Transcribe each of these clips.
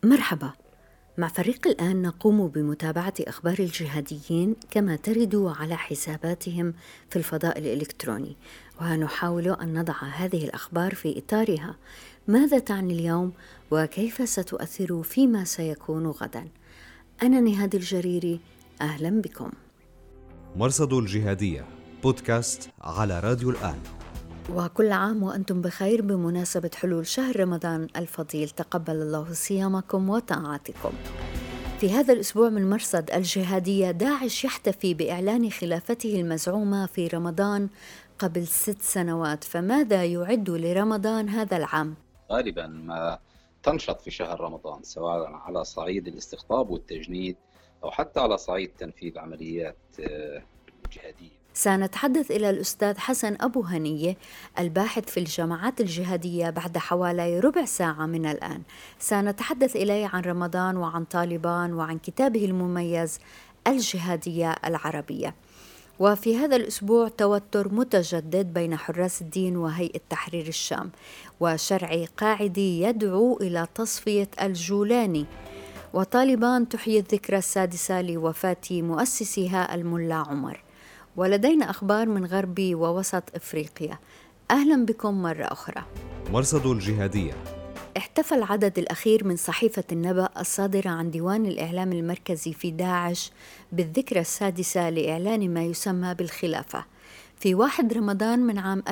مرحبا. مع فريق الآن نقوم بمتابعة أخبار الجهاديين كما ترد على حساباتهم في الفضاء الإلكتروني، ونحاول أن نضع هذه الأخبار في إطارها. ماذا تعني اليوم وكيف ستؤثر فيما سيكون غدا؟ أنا نهاد الجريري، أهلا بكم. مرصد الجهادية بودكاست على راديو الآن. وكل عام وأنتم بخير بمناسبة حلول شهر رمضان الفضيل، تقبل الله صيامكم وطاعاتكم. في هذا الأسبوع من مرصد الجهادية، داعش يحتفي بإعلان خلافته المزعومة في رمضان قبل 6 سنوات، فماذا يعد لرمضان هذا العام؟ غالبا ما تنشط في شهر رمضان سواء على صعيد الاستقطاب والتجنيد أو حتى على صعيد تنفيذ عمليات جهادية. سنتحدث إلى الأستاذ حسن أبو هنية، الباحث في الجماعات الجهادية، بعد حوالي ربع ساعة من الآن. سنتحدث إليه عن رمضان وعن طالبان وعن كتابه المميز الجهادية العربية. وفي هذا الأسبوع توتر متجدد بين حراس الدين وهيئة تحرير الشام، وشرعي قاعدي يدعو إلى تصفية الجولاني، وطالبان تحيي الذكرى السادسة لوفاة مؤسسها الملا عمر. ولدينا أخبار من غرب ووسط إفريقيا. أهلا بكم مرة أخرى. مرصد الجهادية. احتفل العدد الأخير من صحيفة النبأ الصادرة عن ديوان الإعلام المركزي في داعش بالذكرى السادسة لإعلان ما يسمى بالخلافة في 1 رمضان من عام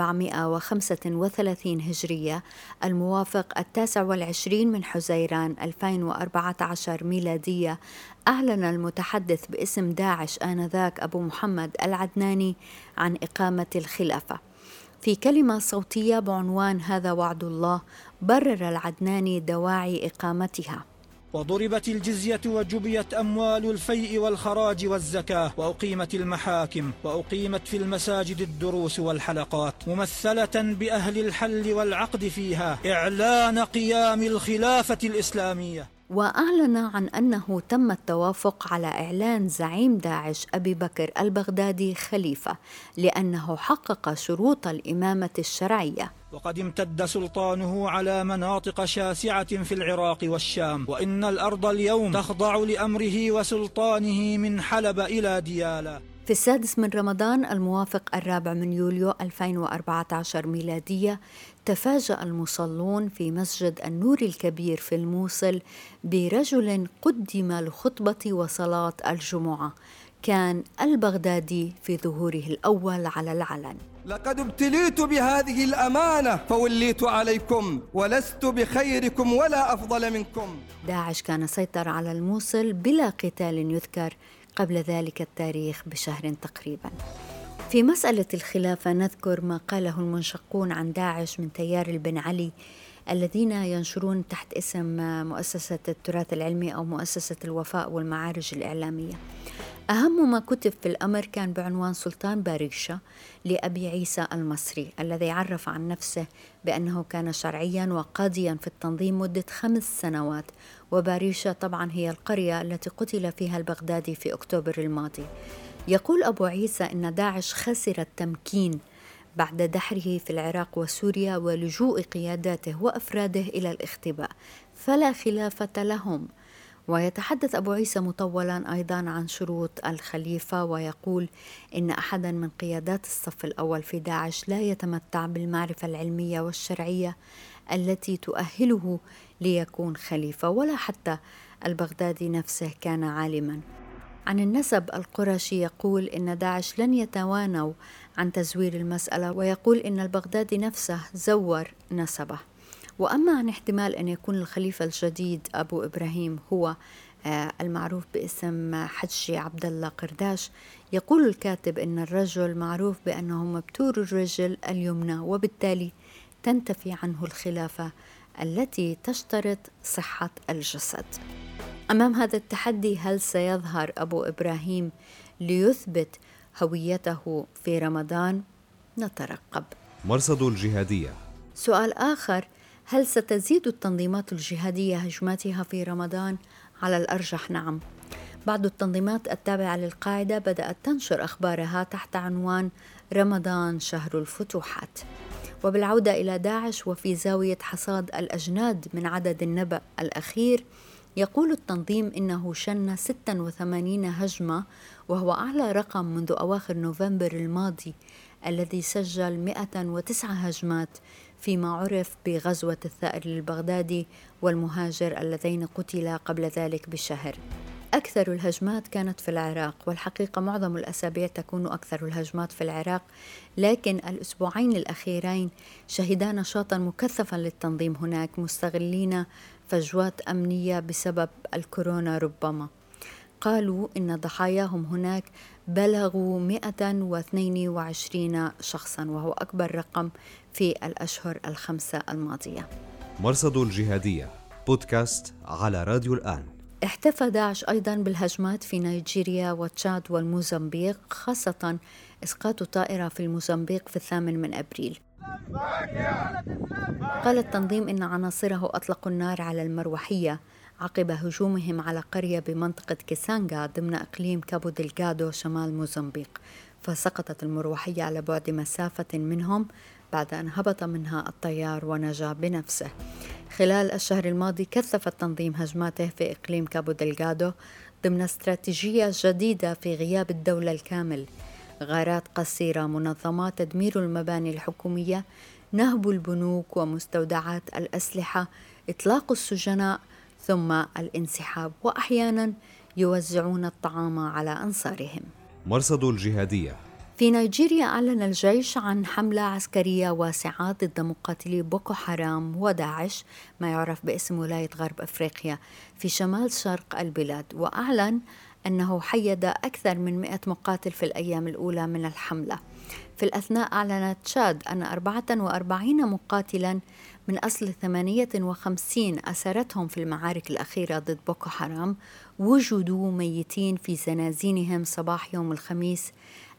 1435 هجرية، الموافق 29 من حزيران 2014 ميلادية. أعلن المتحدث باسم داعش آنذاك أبو محمد العدناني عن إقامة الخلافة. في كلمة صوتية بعنوان "هذا وعد الله", برر العدناني دواعي إقامتها. وضربت الجزية وجبيت أموال الفيء والخراج والزكاة، وأقيمت المحاكم، وأقيمت في المساجد الدروس والحلقات، ممثلة بأهل الحل والعقد فيها، إعلان قيام الخلافة الإسلامية. وأعلن عن أنه تم التوافق على إعلان زعيم داعش أبي بكر البغدادي خليفة لأنه حقق شروط الإمامة الشرعية. وقد امتد سلطانه على مناطق شاسعة في العراق والشام، وإن الأرض اليوم تخضع لأمره وسلطانه من حلب إلى ديالى. في 6 من رمضان الموافق 4 من يوليو 2014 ميلادية، تفاجأ المصلون في مسجد النور الكبير في الموصل برجل قدم لخطبة وصلاة الجمعة. كان البغدادي في ظهوره الأول على العلن. لقد ابتليت بهذه الأمانة فوليت عليكم، ولست بخيركم ولا أفضل منكم. داعش كان سيطر على الموصل بلا قتال يذكر قبل ذلك التاريخ بشهر تقريبا. في مسألة الخلافة نذكر ما قاله المنشقون عن داعش من تيار البن علي الذين ينشرون تحت اسم مؤسسة التراث العلمي أو مؤسسة الوفاء والمعارج الإعلامية. أهم ما كتب في الأمر كان بعنوان سلطان باريشة لأبي عيسى المصري، الذي عرف عن نفسه بأنه كان شرعيا وقاضيا في التنظيم مدة 5 سنوات. وباريشة طبعا هي القرية التي قتل فيها البغدادي في أكتوبر الماضي. يقول أبو عيسى إن داعش خسر التمكين بعد دحره في العراق وسوريا ولجوء قياداته وأفراده إلى الاختباء، فلا خلافة لهم. ويتحدث أبو عيسى مطولا أيضا عن شروط الخليفة، ويقول إن أحدا من قيادات الصف الأول في داعش لا يتمتع بالمعرفة العلمية والشرعية التي تؤهله ليكون خليفة، ولا حتى البغدادي نفسه كان عالما. عن النسب القرشي يقول إن داعش لن يتوانوا عن تزوير المسألة، ويقول إن البغدادي نفسه زور نسبه. وأما عن احتمال أن يكون الخليفة الجديد أبو إبراهيم هو المعروف باسم حجي عبد الله قرداش، يقول الكاتب إن الرجل معروف بأنه مبتور الرجل اليمنى، وبالتالي تنتفي عنه الخلافة التي تشترط صحة الجسد. أمام هذا التحدي، هل سيظهر أبو إبراهيم ليثبت هويته في رمضان؟ نترقب. مرصد الجهادية. سؤال آخر: هل ستزيد التنظيمات الجهادية هجماتها في رمضان؟ على الأرجح نعم. بعض التنظيمات التابعة للقاعدة بدأت تنشر أخبارها تحت عنوان رمضان شهر الفتوحات، وبالعودة إلى داعش وفي زاوية حصاد الأجناد من عدد النبأ الأخير، يقول التنظيم إنه شن 86 هجمة، وهو أعلى رقم منذ أواخر نوفمبر الماضي الذي سجل 109 هجمات فيما عرف بغزوة الثائر البغدادي والمهاجر اللذين قتلا قبل ذلك بشهر. أكثر الهجمات كانت في العراق، والحقيقة معظم الأسابيع تكون أكثر الهجمات في العراق، لكن الأسبوعين الأخيرين شهدا نشاطا مكثفا للتنظيم هناك، مستغلين فجوات أمنية بسبب الكورونا ربما. قالوا إن ضحاياهم هناك بلغوا 122 شخصا، وهو أكبر رقم في الأشهر الخمسة الماضية. مرصد الجهادية بودكاست على راديو الآن. احتفى داعش أيضا بالهجمات في نيجيريا وتشاد والموزمبيق، خاصة إسقاط طائرة في الموزمبيق في 8 أبريل. قال التنظيم إن عناصره أطلقوا النار على المروحية عقب هجومهم على قرية بمنطقة كيسانغا ضمن إقليم كابو دلغادو شمال موزمبيق، فسقطت المروحية على بعد مسافة منهم بعد أن هبط منها الطيار ونجا بنفسه. خلال الشهر الماضي كثف التنظيم هجماته في إقليم كابو دلغادو ضمن استراتيجية جديدة في غياب الدولة الكامل: غارات قصيرة، منظمات تدمير المباني الحكومية، نهب البنوك ومستودعات الأسلحة، إطلاق السجناء، ثم الانسحاب، وأحيانا يوزعون الطعام على أنصارهم. مرصد الجهادية. في نيجيريا أعلن الجيش عن حملة عسكرية واسعة ضد مقاتلي بوكو حرام وداعش، ما يعرف باسم ولاية غرب أفريقيا في شمال شرق البلاد، وأعلن أنه حيد أكثر من 100 مقاتل في الأيام الأولى من الحملة. في الأثناء أعلنت تشاد أن 44 مقاتلا من أصل 58 أسرتهم في المعارك الأخيرة ضد بوكو حرام وجدوا ميتين في زنازينهم صباح يوم الخميس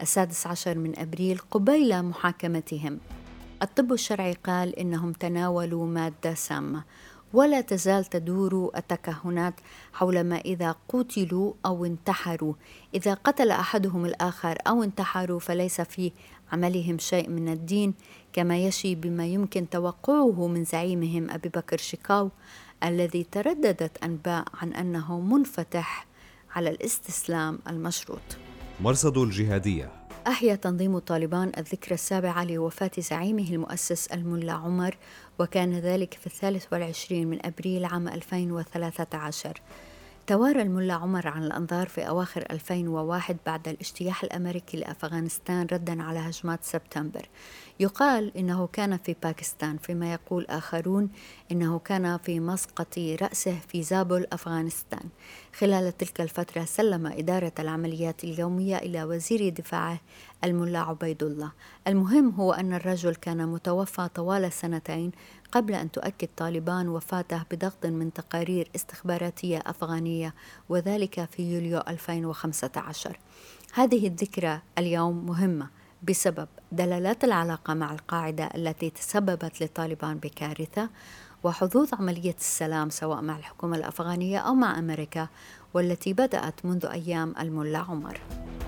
16 من أبريل قبيل محاكمتهم. الطب الشرعي قال إنهم تناولوا مادة سامة، ولا تزال تدور التكهنات حول ما إذا قتلوا أو انتحروا. إذا قتل أحدهم الآخر أو انتحروا فليس في عملهم شيء من الدين، كما يشي بما يمكن توقعه من زعيمهم أبي بكر شكاو الذي ترددت أنباء عن أنه منفتح على الاستسلام المشروط. مرصد الجهادية. أحيا تنظيم طالبان الذكرى السابعة لوفاة زعيمه المؤسس الملا عمر، وكان ذلك في 23 من أبريل عام 2013. توارى الملا عمر عن الأنظار في أواخر 2001 بعد الاجتياح الأمريكي لأفغانستان رداً على هجمات سبتمبر. يقال إنه كان في باكستان، فيما يقول آخرون إنه كان في مسقط رأسه في زابل، أفغانستان. خلال تلك الفترة سلم إدارة العمليات اليومية إلى وزير دفاعه الملا عبيد الله. المهم هو أن الرجل كان متوفى طوال 2 قبل أن تؤكد طالبان وفاته بضغط من تقارير استخباراتية أفغانية، وذلك في يوليو 2015. هذه الذكرى اليوم مهمة بسبب دلالات العلاقة مع القاعدة التي تسببت لطالبان بكارثة، وحظوظ عملية السلام سواء مع الحكومة الأفغانية أو مع أمريكا، والتي بدأت منذ أيام الملا عمر.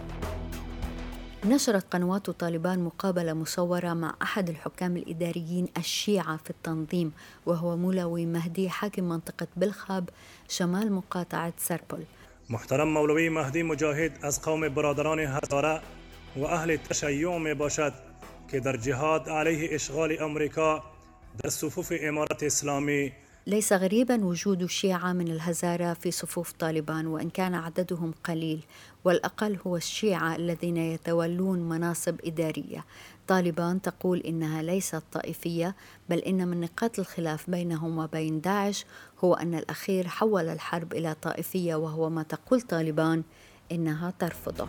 نشرت قنوات طالبان مقابلة مصورة مع أحد الحكام الإداريين الشيعة في التنظيم، وهو مولوي مهدي حاكم منطقة بلخاب شمال مقاطعة سرپل. محترم مولوی مهدی مجاهد از قوم برادران هزاره و اهل تشیع می باشد که در جهاد علیه اشغال امریکا در صفوف امارت اسلامی. ليس غريبا وجود الشيعة من الهزارة في صفوف طالبان، وإن كان عددهم قليل، والأقل هو الشيعة الذين يتولون مناصب إدارية. طالبان تقول إنها ليست طائفية، بل إن من نقاط الخلاف بينهم وبين داعش هو أن الأخير حول الحرب إلى طائفية، وهو ما تقول طالبان إنها ترفضه.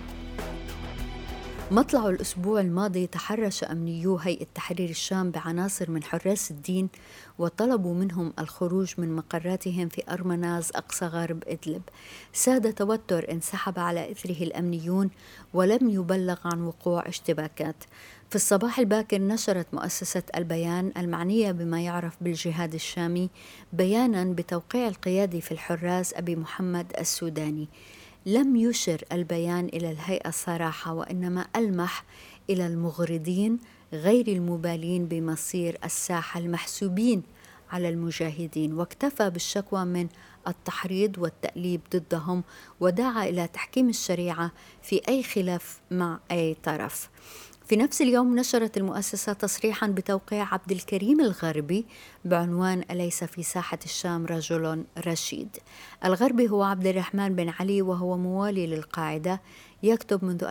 مطلع الأسبوع الماضي تحرش أمنيو هيئة تحرير الشام بعناصر من حراس الدين وطلبوا منهم الخروج من مقراتهم في أرمناز أقصى غرب إدلب. ساد توتر انسحب على إثره الأمنيون ولم يبلغ عن وقوع اشتباكات. في الصباح الباكر نشرت مؤسسة البيان المعنية بما يعرف بالجهاد الشامي بيانا بتوقيع القيادي في الحراس أبي محمد السوداني. لم يشر البيان إلى الهيئة الصراحة، وإنما ألمح إلى المغردين غير المبالين بمصير الساحة المحسوبين على المجاهدين، واكتفى بالشكوى من التحريض والتأليب ضدهم، ودعا إلى تحكيم الشريعة في أي خلاف مع أي طرف. في نفس اليوم نشرت المؤسسة تصريحا بتوقيع عبد الكريم الغربي بعنوان أليس في ساحة الشام رجل رشيد. الغربي هو عبد الرحمن بن علي، وهو موالي للقاعدة، يكتب منذ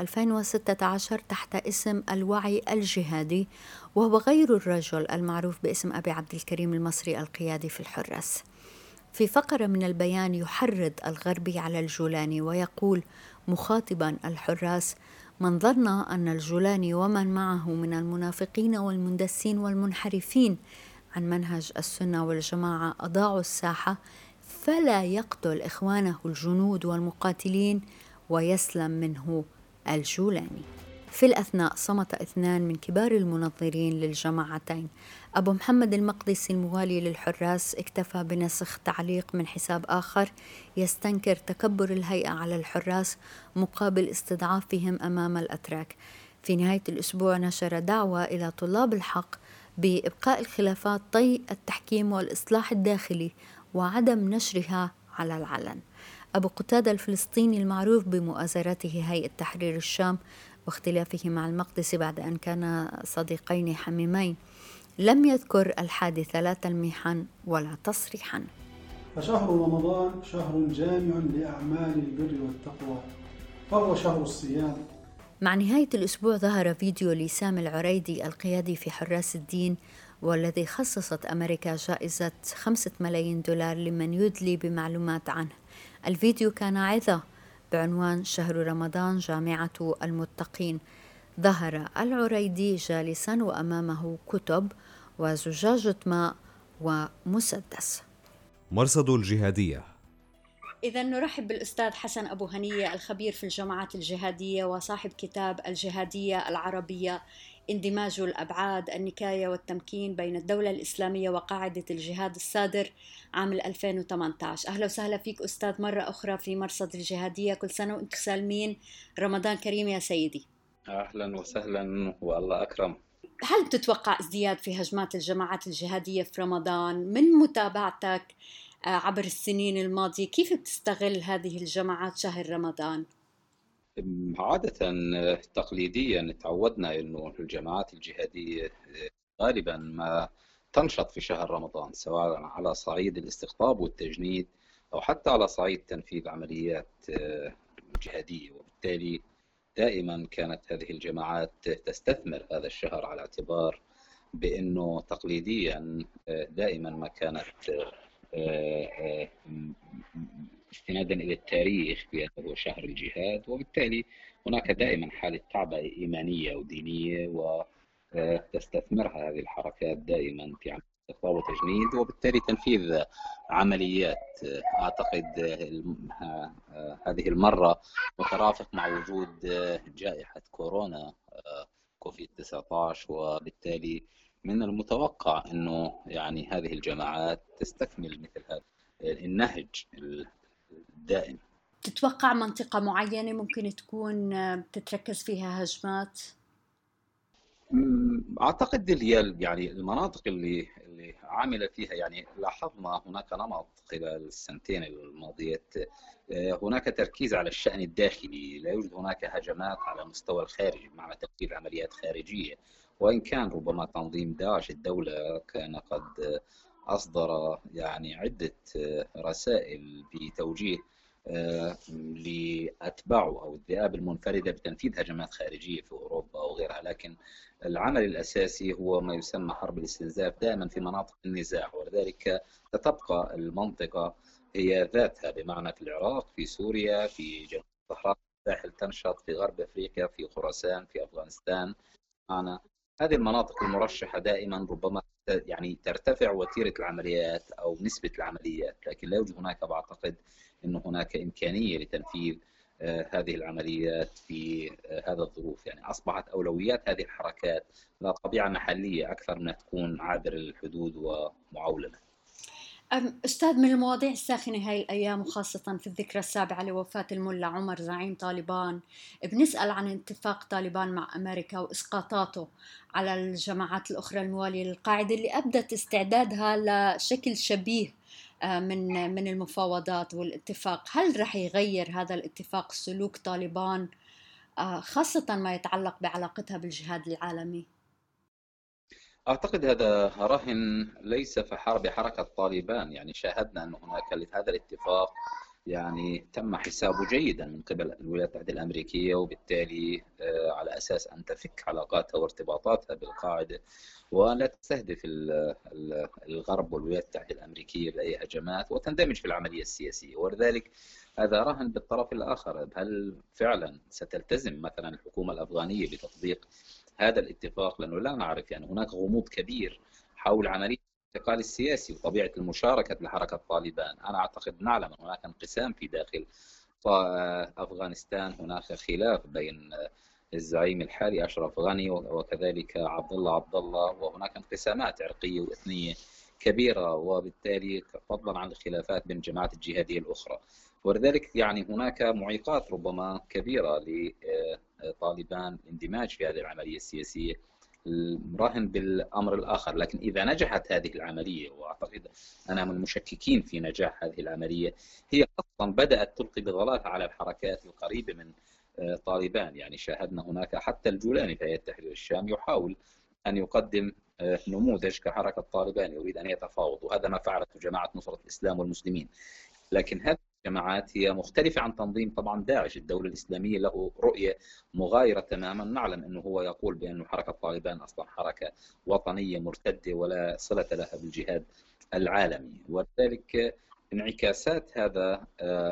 2016 تحت اسم الوعي الجهادي، وهو غير الرجل المعروف باسم أبي عبد الكريم المصري القيادي في الحراس. في فقرة من البيان يحرض الغربي على الجولاني ويقول مخاطبا الحراس: من ظن أن الجولاني ومن معه من المنافقين والمندسين والمنحرفين عن منهج السنة والجماعة أضاعوا الساحة فلا يقتل إخوانه الجنود والمقاتلين ويسلم منه الجولاني. في الأثناء صمت 2 من كبار المنظرين للجماعتين. أبو محمد المقدسي الموالي للحراس اكتفى بنسخ تعليق من حساب آخر يستنكر تكبر الهيئة على الحراس مقابل استضعافهم أمام الأتراك. في نهاية الأسبوع نشر دعوة إلى طلاب الحق بإبقاء الخلافات طي التحكيم والإصلاح الداخلي وعدم نشرها على العلن. أبو قتادة الفلسطيني المعروف بمؤازرته هيئة تحرير الشام واختلافه مع المقدسي بعد أن كانا صديقين حميمين لم يذكر الحادثة لا تلميحا ولا تصريحا. فشهر رمضان شهر جامع لأعمال البر والتقوى، فهو شهر الصيام. مع نهاية الأسبوع ظهر فيديو لسام العريدي القيادي في حراس الدين، والذي خصصت أمريكا جائزة $5 ملايين لمن يدلي بمعلومات عنه. الفيديو كان عظة بعنوان شهر رمضان جامعة المتقين. ظهر العريدي جالسا وأمامه كتب وزجاجة ماء ومسدس. مرصد الجهادية. إذا نرحب بالأستاذ حسن أبو هنية، الخبير في الجماعات الجهادية وصاحب كتاب الجهادية العربية: اندماج الأبعاد، النكاية والتمكين بين الدولة الإسلامية وقاعدة الجهاد، الصادر عام 2018. أهلا وسهلا فيك أستاذ مرة أخرى في مرصد الجهادية. كل سنة وأنتم سالمين، رمضان كريم يا سيدي. أهلا وسهلا والله أكرم. هل تتوقع ازدياد في هجمات الجماعات الجهادية في رمضان من متابعتك عبر السنين الماضية؟ كيف بتستغل هذه الجماعات شهر رمضان؟ عادة تقليديا تعودنا أنه الجماعات الجهادية غالبا ما تنشط في شهر رمضان، سواء على صعيد الاستقطاب والتجنيد أو حتى على صعيد تنفيذ عمليات جهادية، وبالتالي دائما كانت هذه الجماعات تستثمر هذا الشهر على اعتبار بأنه تقليديا دائما ما كانت استنادا إلى التاريخ بأنه شهر الجهاد، وبالتالي هناك دائما حالة تعبئة إيمانية ودينية وتستثمرها هذه الحركات دائما في عملية استقطاب وتجنيد، وبالتالي تنفيذ عمليات. أعتقد هذه المرة مترافق مع وجود جائحة كورونا كوفيد-19، وبالتالي من المتوقع أنه يعني هذه الجماعات تستكمل مثل هذا النهج الدائم. تتوقع منطقة معينة ممكن تكون تتركز فيها هجمات؟ أعتقد هي يعني المناطق اللي عاملة فيها، يعني لاحظنا هناك نمط خلال السنتين الماضيات، هناك تركيز على الشأن الداخلي، لا يوجد هناك هجمات على المستوى الخارجي بمعنى تنفيذ عمليات خارجية، وإن كان ربما تنظيم داعش الدولة كان قد أصدر يعني عدة رسائل بتوجيه لأتباعه أو الذئاب المنفردة بتنفيذ هجمات خارجية في أوروبا أو غيرها، لكن العمل الأساسي هو ما يسمى حرب الاستنزاف دائما في مناطق النزاع، ولذلك ستبقى المنطقة هي ذاتها، بمعنى في العراق، في سوريا، في جنوب الصحراء، الساحل تنشط، في غرب أفريقيا، في خراسان، في أفغانستان. معنا هذه المناطق المرشحة دائما ربما يعني ترتفع وتيرة العمليات أو نسبة العمليات، لكن لا يوجد هناك، بعتقد أنه هناك إمكانية لتنفيذ هذه العمليات في هذا الظروف. يعني أصبحت أولويات هذه الحركات ذات طبيعة محلية أكثر من تكون عابر الحدود ومعولمة. أستاذ، من المواضيع الساخنة هاي الأيام وخاصة في الذكرى السابعة لوفاة الملا عمر زعيم طالبان، بنسأل عن اتفاق طالبان مع أمريكا وإسقاطاته على الجماعات الأخرى الموالية للقاعدة اللي أبدت استعدادها لشكل شبيه من المفاوضات والاتفاق. هل رح يغير هذا الاتفاق سلوك طالبان خاصة ما يتعلق بعلاقتها بالجهاد العالمي؟ أعتقد هذا رهن ليس في حرب حركة طالبان، يعني شاهدنا أن هناك هذا الاتفاق يعني تم حسابه جيدا من قبل الولايات المتحدة الأمريكية، وبالتالي على أساس أن تفك علاقاتها وارتباطاتها بالقاعدة ولا تستهدف الغرب والولايات المتحدة الأمريكية بأي هجمات وتندمج في العملية السياسية. ولذلك هذا رهن بالطرف الآخر، هل فعلا ستلتزم مثلا الحكومة الأفغانية بتطبيق هذا الاتفاق؟ لأنه لا نعرف، يعني هناك غموض كبير حول عملية الانتقال السياسي وطبيعة المشاركة لحركة طالبان. أنا أعتقد نعلم أن هناك انقسام في داخل أفغانستان، هناك خلاف بين الزعيم الحالي أشرف غني وكذلك عبد الله، وهناك انقسامات عرقية وإثنية كبيرة، وبالتالي فضلا عن الخلافات بين الجماعات الجهادية الأخرى. ولذلك يعني هناك معيقات ربما كبيرة لطالبان الاندماج في هذه العملية السياسية، راهن بالأمر الآخر. لكن إذا نجحت هذه العملية، وأعتقد أنا من المشككين في نجاح هذه العملية، هي أصلا بدأت تلقي بظلال على الحركات القريبة من طالبان. يعني شاهدنا هناك حتى الجولاني في هيئة تحرير الشام يحاول أن يقدم نموذج كحركة طالبان، يريد أن يتفاوض، وهذا ما فعلته جماعة نصرة الإسلام والمسلمين. لكن هذه الجماعات هي مختلفة عن تنظيم طبعا داعش. الدولة الإسلامية له رؤية مغايرة تماما. نعلم أنه هو يقول بأن حركة طالبان أصلا حركة وطنية مرتدة ولا صلة لها بالجهاد العالمي، وذلك انعكاسات هذا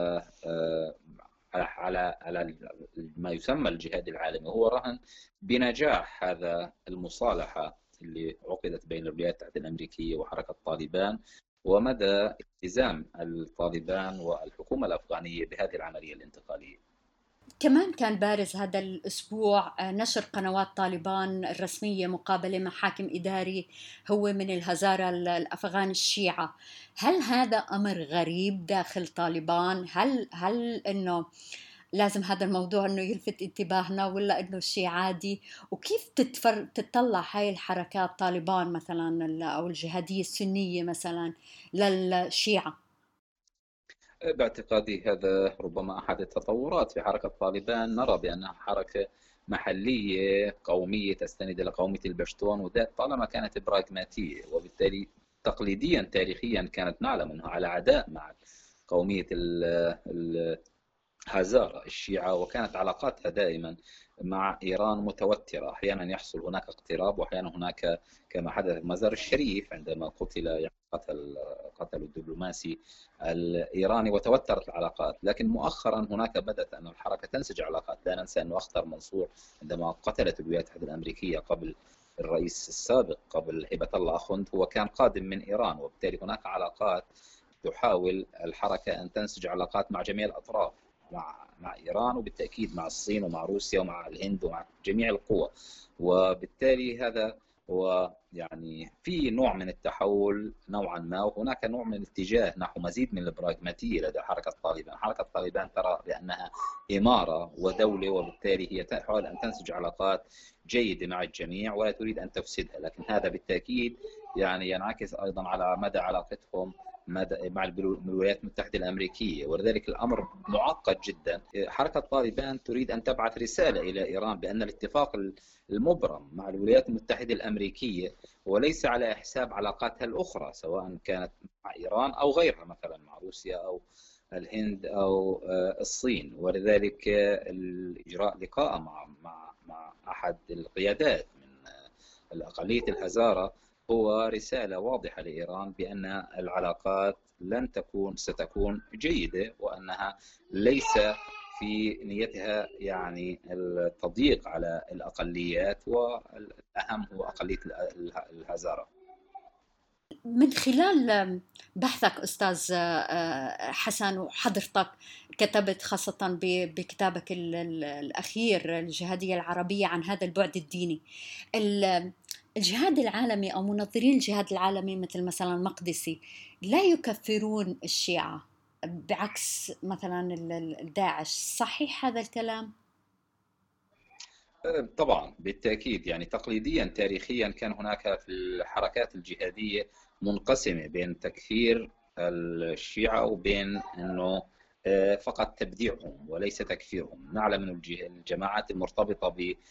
على ما يسمى الجهاد العالمي هو رهن بنجاح هذا المصالحة اللي عقدت بين الولايات المتحدة الأمريكية وحركة طالبان، ومدى التزام الطالبان والحكومة الأفغانية بهذه العملية الانتقالية. كمان كان بارز هذا الأسبوع نشر قنوات طالبان الرسمية مقابلة مع حاكم إداري هو من الهزارة الأفغان الشيعة. هل هذا أمر غريب داخل طالبان؟ هل إنه لازم هذا الموضوع إنه يلفت انتباهنا، ولا إنه شيء عادي؟ وكيف تطلع هاي الحركات طالبان مثلا أو الجهادية السنية مثلا للشيعة؟ باعتقادي هذا ربما أحد التطورات في حركة طالبان. نرى بأنها حركة محلية قومية تستند إلى قومية البشتون، وذات طالما كانت براغماتية، وبالتالي تقليديا تاريخيا كانت نعلم أنها على عداء مع قومية هزارة الشيعة، وكانت علاقاتها دائما مع إيران متوترة. أحيانا يحصل هناك اقتراب، وأحيانا هناك كما حدث في مزار الشريف عندما قتل قتل الدبلوماسي الإيراني وتوترت العلاقات. لكن مؤخرا هناك بدأت أن الحركة تنسج علاقات. لا ننسى أن أخطر منصور عندما قتلت الولايات المتحدة الأمريكية قبل الرئيس السابق قبل هبة الله أخوند هو كان قادم من إيران، وبالتالي هناك علاقات تحاول الحركة أن تنسج علاقات مع جميع الأطراف، مع إيران وبالتأكيد مع الصين ومع روسيا ومع الهند ومع جميع القوى. وبالتالي هذا هو يعني في نوع من التحول نوعا ما، وهناك نوع من الاتجاه نحو مزيد من البراغماتية لدى حركة طالبان. حركة طالبان ترى بأنها إمارة ودولة، وبالتالي هي تحاول أن تنسج علاقات جيدة مع الجميع ولا تريد أن تفسدها. لكن هذا بالتأكيد يعني ينعكس أيضا على مدى علاقتهم مع الولايات المتحدة الأمريكية، ولذلك الأمر معقد جدا. حركة طالبان تريد أن تبعث رسالة إلى إيران بأن الاتفاق المبرم مع الولايات المتحدة الأمريكية وليس على حساب علاقاتها الأخرى، سواء كانت مع إيران أو غيرها، مثلا مع روسيا أو الهند أو الصين. ولذلك الإجراء لقاء مع أحد القيادات من الأقلية الهزارة هو رسالة واضحة لإيران بأن العلاقات ستكون جيدة، وأنها ليس في نيتها يعني التضييق على الأقليات، والأهم هو أقلية الهزارة. من خلال بحثك أستاذ حسن، وحضرتك كتبت خاصة بكتابك الأخير الجهادية العربية عن هذا البعد الديني، الجهاد العالمي أو منظرين الجهاد العالمي مثل مثلا مقدسي لا يكفرون الشيعة بعكس مثلا داعش، صحيح هذا الكلام؟ طبعا بالتأكيد، يعني تقليديا تاريخيا كان هناك في الحركات الجهادية منقسمة بين تكفير الشيعة وبين أنه فقط تبديعهم وليس تكفيرهم. نعلم أن الجماعات المرتبطة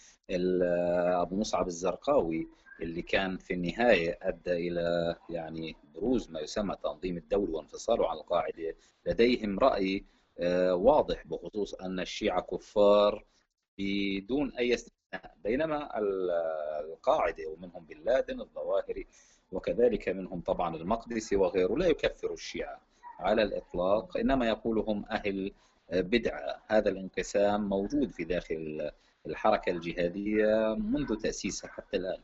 بأبو مصعب الزرقاوي اللي كان في النهاية أدى إلى يعني بروز ما يسمى تنظيم الدولي وانفصاله عن القاعدة، لديهم رأي واضح بخصوص أن الشيعة كفار بدون أي استثناء، بينما القاعدة ومنهم بن لادن الظواهري وكذلك منهم طبعا المقدسي وغيره لا يكفر الشيعة على الإطلاق، إنما يقولهم أهل بدعة. هذا الانقسام موجود في داخل الحركة الجهادية منذ تأسيسها حتى الآن.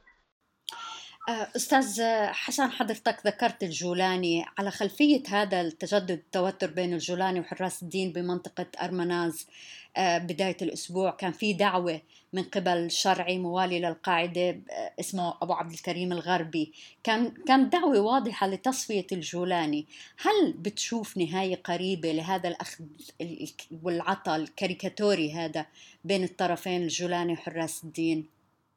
أستاذ حسن، حضرتك ذكرت الجولاني. على خلفية هذا التجدد التوتر بين الجولاني وحراس الدين بمنطقة أرمناز بداية الأسبوع، كان في دعوة من قبل شرعي موالي للقاعدة اسمه أبو عبد الكريم الغربي، كان دعوة واضحة لتصفية الجولاني. هل بتشوف نهاية قريبة لهذا الأخذ والعطاء الكاريكاتوري هذا بين الطرفين الجولاني وحراس الدين؟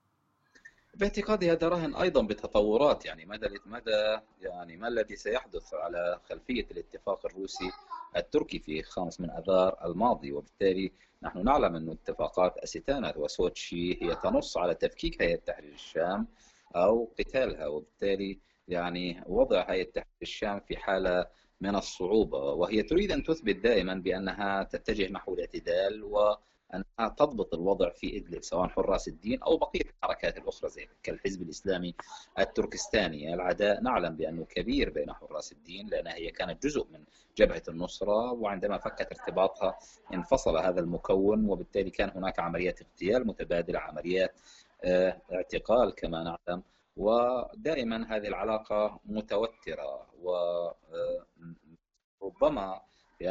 باعتقادي هذا راهن أيضا بتطورات، يعني مدى يعني ما الذي سيحدث على خلفية الاتفاق الروسي التركي في 5 من آذار الماضي. وبالتالي نحن نعلم أن اتفاقات أستانا وسوتشي هي تنص على تفكيك هيئة تحرير الشام أو قتالها، وبالتالي يعني وضع هيئة تحرير الشام في حالة من الصعوبة، وهي تريد أن تثبت دائما بأنها تتجه نحو الاعتدال وأنها تضبط الوضع في إدلب، سواء حراس الدين أو بقية الحركات الأخرى زي كالحزب الإسلامي التركستاني. العداء نعلم بأنه كبير بين حراس الدين لأنها هي كانت جزء من جبهة النصرة، وعندما فكت ارتباطها انفصل هذا المكون، وبالتالي كان هناك عمليات اغتيال متبادلة، عمليات اعتقال كما نعلم، ودائما هذه العلاقة متوترة، وربما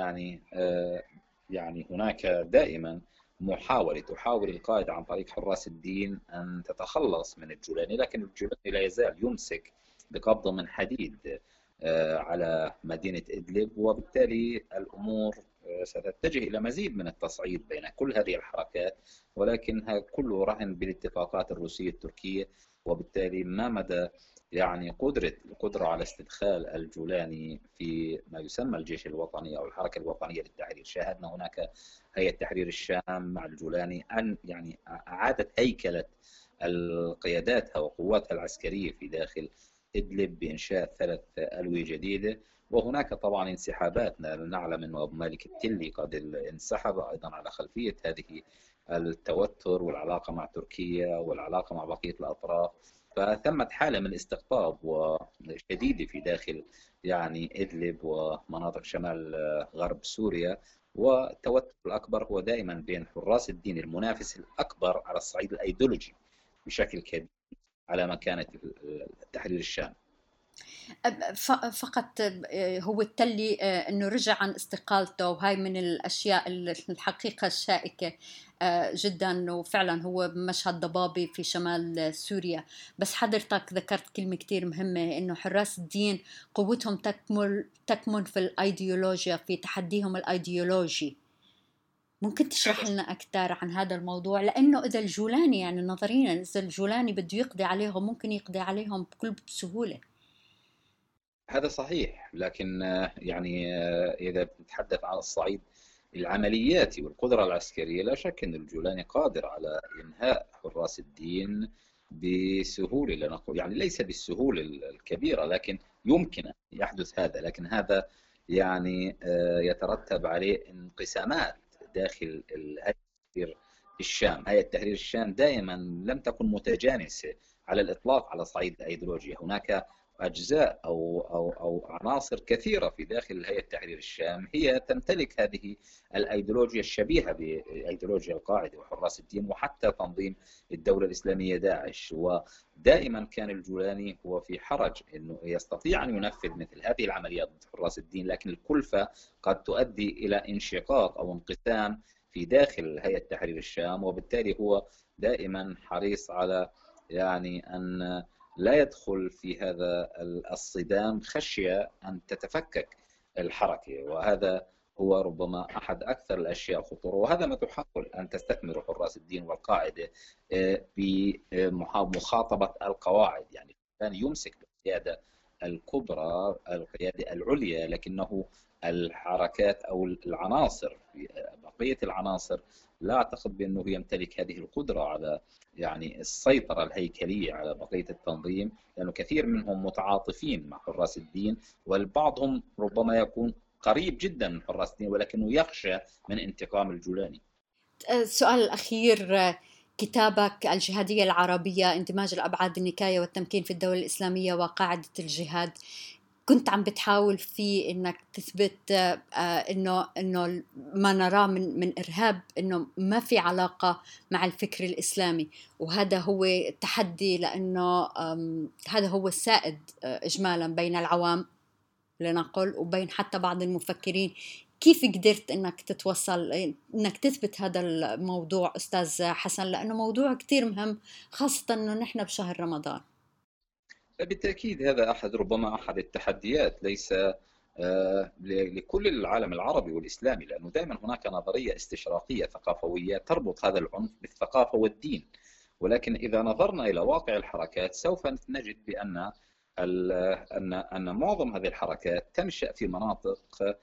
يعني هناك دائما تحاول القاعدة عن طريق حراس الدين أن تتخلص من الجولاني، لكن الجولاني لا يزال يمسك بقبضة من حديد على مدينة إدلب، وبالتالي الأمور ستتجه إلى مزيد من التصعيد بين كل هذه الحركات، ولكنها كله رهن بالاتفاقات الروسية التركية. وبالتالي ما مدى يعني القدرة على استدخال الجولاني في ما يسمى الجيش الوطني أو الحركة الوطنية للتحرير. شاهدنا هناك هيئة تحرير الشام مع الجولاني أن يعني أعادت هيكلة القياداتها وقواتها العسكرية في داخل إدلب بإنشاء 3 ألوية جديدة، وهناك طبعا انسحابات. نعلم أن أبو مالك التلي قد انسحب أيضا على خلفية هذه التوتر والعلاقة مع تركيا والعلاقة مع بقية الأطراف، فثمت حالة من الاستقطاب وشديدة في داخل يعني إدلب ومناطق شمال غرب سوريا. والتوتر الأكبر هو دائما بين حراس الدين المنافس الأكبر على الصعيد الأيديولوجي بشكل كبير على مكانة تحرير الشام. فقط هو التلي انه رجع عن استقالته، وهاي من الاشياء الحقيقه الشائكه جدا، وفعلا هو مشهد ضبابي في شمال سوريا. بس حضرتك ذكرت كلمه كتير مهمه، انه حراس الدين قوتهم تكمن في الايديولوجيا، في تحديهم الايديولوجي. ممكن تشرح لنا أكثر عن هذا الموضوع؟ لأنه إذا الجولاني يعني نظريا إذا الجولاني بده يقضي عليهم ممكن يقضي عليهم بكل سهولة. هذا صحيح، لكن يعني إذا بنتحدث عن الصعيد العملياتي والقدرة العسكرية لا شك أن الجولاني قادر على إنهاء حراس الدين بسهولة، لنقول يعني ليس بالسهولة الكبيرة لكن يمكن أن يحدث هذا، لكن هذا يعني يترتب عليه انقسامات داخل هيئة تحرير الشام. هيئة تحرير الشام دائما لم تكن متجانسة على الإطلاق على صعيد الأيديولوجيا، هناك أجزاء أو عناصر كثيرة في داخل هيئة تحرير الشام هي تمتلك هذه الأيديولوجيا الشبيهة بأيديولوجيا القاعدة وحراس الدين وحتى تنظيم الدولة الإسلامية داعش. ودائما كان الجولاني هو في حرج أنه يستطيع أن ينفذ مثل هذه العمليات ضد حراس الدين، لكن الكلفة قد تؤدي إلى انشقاق أو انقسام في داخل هيئة تحرير الشام، وبالتالي هو دائما حريص على يعني أن لا يدخل في هذا الصدام خشية أن تتفكك الحركة، وهذا هو ربما أحد أكثر الأشياء خطورة. وهذا ما تحاول أن تستثمر حراس الدين والقاعدة بمخاطبة القواعد. يعني كان يمسك بالقيادة الكبرى، القيادة العليا، لكنه الحركات أو العناصر، بقية العناصر لا أعتقد بأنه يمتلك هذه القدرة على يعني السيطرة الهيكلية على بقية التنظيم، لأنه كثير منهم متعاطفين مع حراس الدين، والبعضهم ربما يكون قريب جدا من حراس الدين ولكنه يخشى من انتقام الجولاني. السؤال الأخير، كتابك الجهادية العربية، اندماج الأبعاد، النكاية والتمكين في الدولة الإسلامية وقاعدة الجهاد، كنت عم بتحاول فيه إنك تثبت إنه ما نراه من إرهاب إنه ما في علاقة مع الفكر الإسلامي، وهذا هو التحدي، لأنه هذا هو السائد إجمالا بين العوام لنقل وبين حتى بعض المفكرين. كيف قدرت إنك تتوصل إنك تثبت هذا الموضوع أستاذ حسن، لأنه موضوع كتير مهم، خاصة إنه نحن بشهر رمضان؟ بالتأكيد هذا ربما أحد التحديات، ليس لكل العالم العربي والإسلامي، لأنه دائما هناك نظرية استشراقية ثقافوية تربط هذا العنف بالثقافة والدين. ولكن إذا نظرنا إلى واقع الحركات سوف نجد بأن أن معظم هذه الحركات تنشأ في مناطق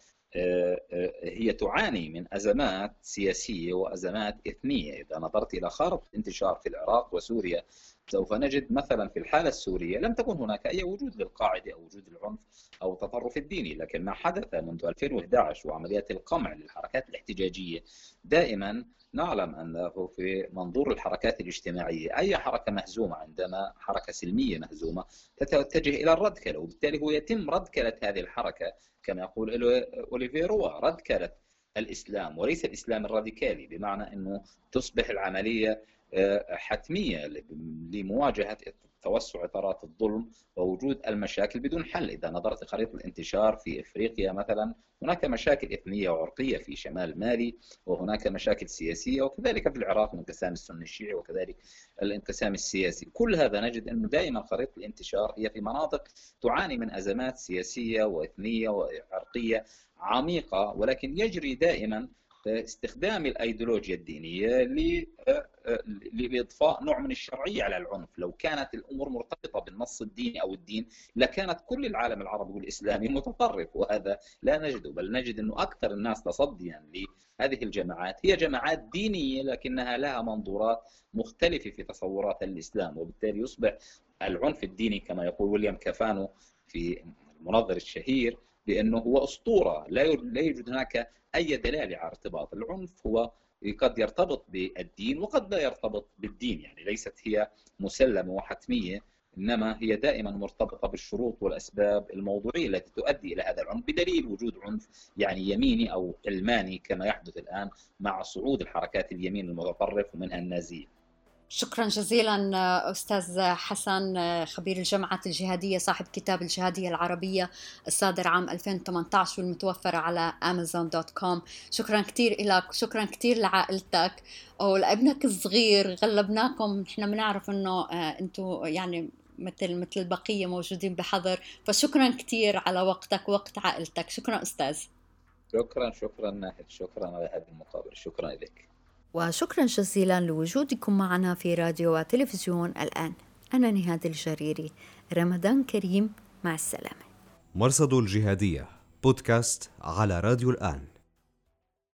هي تعاني من أزمات سياسية وأزمات إثنية. إذا نظرت إلى خارطة الانتشار في العراق وسوريا سوف نجد مثلا في الحالة السورية لم تكن هناك أي وجود للقاعدة أو وجود العنف أو التطرف الديني، لكن ما حدث منذ 2011 وعمليات القمع للحركات الاحتجاجية دائما نعلم أنه في منظور الحركات الاجتماعية أي حركة مهزومة، عندما حركة سلمية مهزومة تتجه إلى الردكلة، وبالتالي هو يتم ردكلة هذه الحركة كما يقول أوليفير روا، ردكلة الإسلام وليس الإسلام الراديكالي، بمعنى أنه تصبح العملية حتمية لمواجهة توسع إطارات الظلم ووجود المشاكل بدون حل. إذا نظرت خريطة الانتشار في إفريقيا مثلا هناك مشاكل إثنية وعرقية في شمال مالي، وهناك مشاكل سياسية، وكذلك في العراق الانقسام السني الشيعي وكذلك الانقسام السياسي. كل هذا نجد أنه دائما خريطة الانتشار هي في مناطق تعاني من أزمات سياسية وإثنية وعرقية عميقة، ولكن يجري دائما استخدام الأيديولوجيا الدينية لإضفاء نوع من الشرعية على العنف. لو كانت الأمور مرتبطة بالنص الديني أو الدين لكانت كل العالم العربي والإسلامي متطرف، وهذا لا نجده، بل نجد أنه أكثر الناس تصديا لهذه الجماعات هي جماعات دينية لكنها لها منظورات مختلفة في تصورات الإسلام، وبالتالي يصبح العنف الديني كما يقول ويليام كافانو في المنظر الشهير بأنه هو أسطورة، لا يوجد هناك أي دلالة على ارتباط. العنف هو قد يرتبط بالدين وقد لا يرتبط بالدين، يعني ليست هي مسلمة وحتمية، إنما هي دائما مرتبطة بالشروط والأسباب الموضوعية التي تؤدي إلى هذا العنف، بدليل وجود عنف يعني يميني أو علماني كما يحدث الآن مع صعود الحركات اليمين المتطرف ومنها النازية. شكرا جزيلا أستاذ حسن، خبير الجماعة الجهادية، صاحب كتاب الجهادية العربية الصادر عام 2018 والمتوفر على amazon.com. شكرا كتير لك، شكرا كتير لعائلتك ولابنك الصغير، غلبناكم، نحن بنعرف انه انتم يعني مثل البقية موجودين بحضر، فشكرا كتير على وقتك ووقت عائلتك. شكرا أستاذ. شكرا ناهد، شكرا على هذه المقابلة، شكرا إليك. وشكرا جزيلا لوجودكم معنا في راديو وتلفزيون الآن. أنا نهاد الجريري، رمضان كريم، مع السلامة. مرصد الجهادية بودكاست على راديو الآن.